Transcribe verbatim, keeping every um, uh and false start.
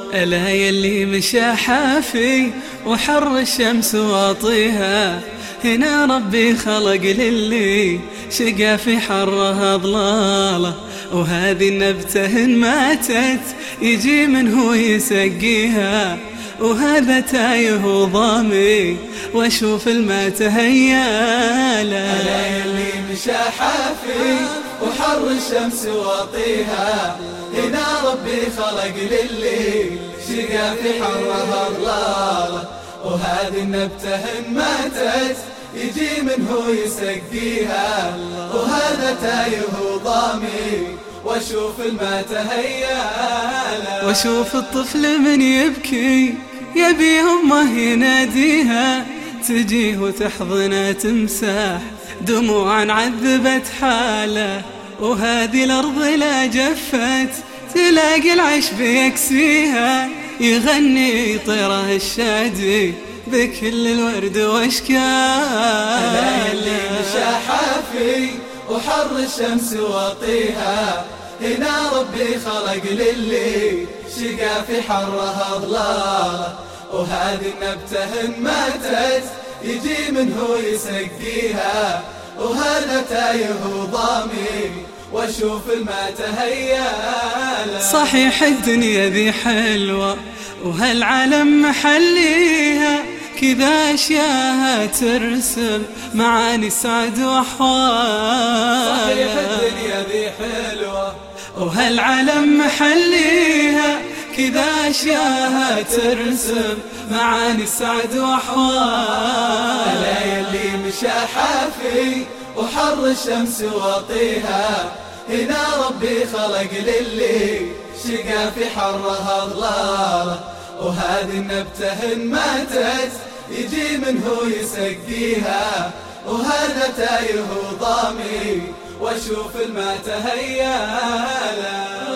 ألا يلي مشى حافي وحر الشمس واطيها، هنا ربي خلق للي شقى في حرها ضلاله، وهذه النبتة إن ماتت يجي منه يسقيها، وهذا تايه وضامي واشوف الماء تهياله. ألا يلي مشى حافي وحر الشمس واطيها، هنا ربي خلق للي شقى في حرها ضلاله، وهذه النبتة إن ماتت يجي منه يسقيها، وهذا تايه وضامي واشوف الماء تهياله. واشوف الطفل من يبكي يبي امه يناديها، تجيه وتحضنه تمسح دموعا عذبت حاله، وهذه الارض لا جفت تلاقي العشب يكسيها، يغني طيره الشادي بكل الورد واشكاله. ألا يلي مشى حافي وحر الشمس واطيها، هنا ربي خلق للي شقى في حرها ضلاله، وهذه النبتة إن ماتت يجي منه يسقيها، وهذا تايه وضامي واشوف الماء تهياله. صحيح الدنيا ذي حلوة وهالعالم محليها، كذا أشياءها ترسم معاني سعد وأحوال. صحيح الدنيا ذي حلوة وهالعالم محليها، كذا أشياءها ترسم معاني سعد وأحوال. ألا يلي مشى حافي وحر الشمس واطيها، هنا ربي خلق للي شقى في حرها ضلاله، وهذه النبتة إن ماتت يجي منه يسقيها، وهذا تايه وضامي واشوف الماء تهياله.